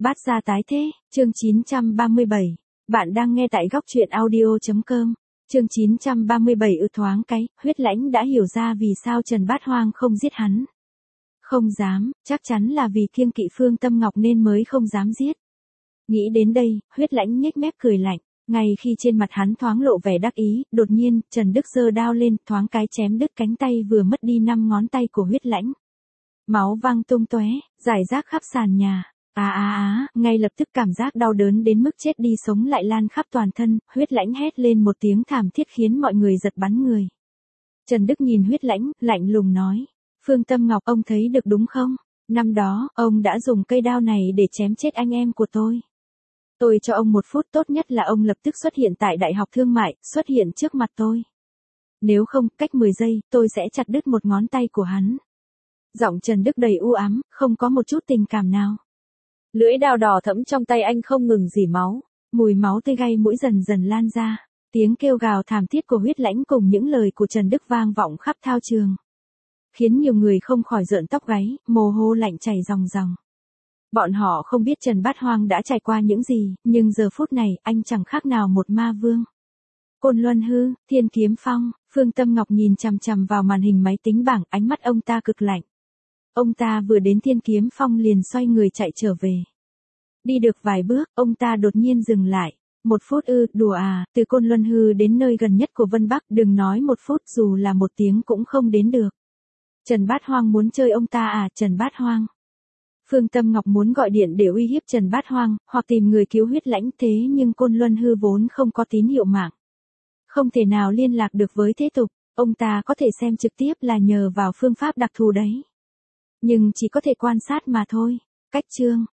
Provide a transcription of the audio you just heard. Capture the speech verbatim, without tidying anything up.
Bát gia tái thế, chương chín trăm ba mươi bảy. Bạn đang nghe tại góc truyện audio.com. Chương chín trăm ba mươi bảy ư thoáng cái, Huyết Lãnh đã hiểu ra vì sao Trần Bát Hoang không giết hắn. Không dám, chắc chắn là vì kiêng kỵ Phương Tâm Ngọc nên mới không dám giết. Nghĩ đến đây, Huyết Lãnh nhếch mép cười lạnh. Ngay khi trên mặt hắn thoáng lộ vẻ đắc ý, đột nhiên, Trần Đức giơ đao lên, thoáng cái chém đứt cánh tay vừa mất đi năm ngón tay của Huyết Lãnh. Máu văng tung tóe, rải rác khắp sàn nhà. À à à, ngay lập tức cảm giác đau đớn đến mức chết đi sống lại lan khắp toàn thân, Huyết Lãnh hét lên một tiếng thảm thiết khiến mọi người giật bắn người. Trần Đức nhìn Huyết Lãnh, lạnh lùng nói, Phương Tâm Ngọc, ông thấy được đúng không? Năm đó, ông đã dùng cây đao này để chém chết anh em của tôi. Tôi cho ông một phút, tốt nhất là ông lập tức xuất hiện tại Đại học Thương mại, xuất hiện trước mặt tôi. Nếu không, cách mười giây, tôi sẽ chặt đứt một ngón tay của hắn. Giọng Trần Đức đầy u ám, không có một chút tình cảm nào. Lưỡi đao đỏ thẫm trong tay anh không ngừng rỉ máu, mùi máu tươi gai mũi dần dần lan ra, tiếng kêu gào thảm thiết của Huyết Lãnh cùng những lời của Trần Đức vang vọng khắp thao trường, khiến nhiều người không khỏi rợn tóc gáy, mồ hôi lạnh chảy ròng ròng. Bọn họ không biết Trần Bát Hoang đã trải qua những gì, nhưng giờ phút này, anh chẳng khác nào một ma vương. Côn Luân Hư, Thiên Kiếm Phong, Phương Tâm Ngọc nhìn chằm chằm vào màn hình máy tính bảng, ánh mắt ông ta cực lạnh. Ông ta vừa đến Thiên Kiếm Phong liền xoay người chạy trở về. Đi được vài bước, ông ta đột nhiên dừng lại. Một phút ư, đùa à, từ Côn Luân Hư đến nơi gần nhất của Vân Bắc, đừng nói một phút, dù là một tiếng cũng không đến được. Trần Bát Hoang muốn chơi ông ta à, Trần Bát Hoang. Phương Tâm Ngọc muốn gọi điện để uy hiếp Trần Bát Hoang, hoặc tìm người cứu Huyết Lãnh, thế nhưng Côn Luân Hư vốn không có tín hiệu mạng. Không thể nào liên lạc được với thế tục, ông ta có thể xem trực tiếp là nhờ vào phương pháp đặc thù đấy. Nhưng chỉ có thể quan sát mà thôi. Cách chương,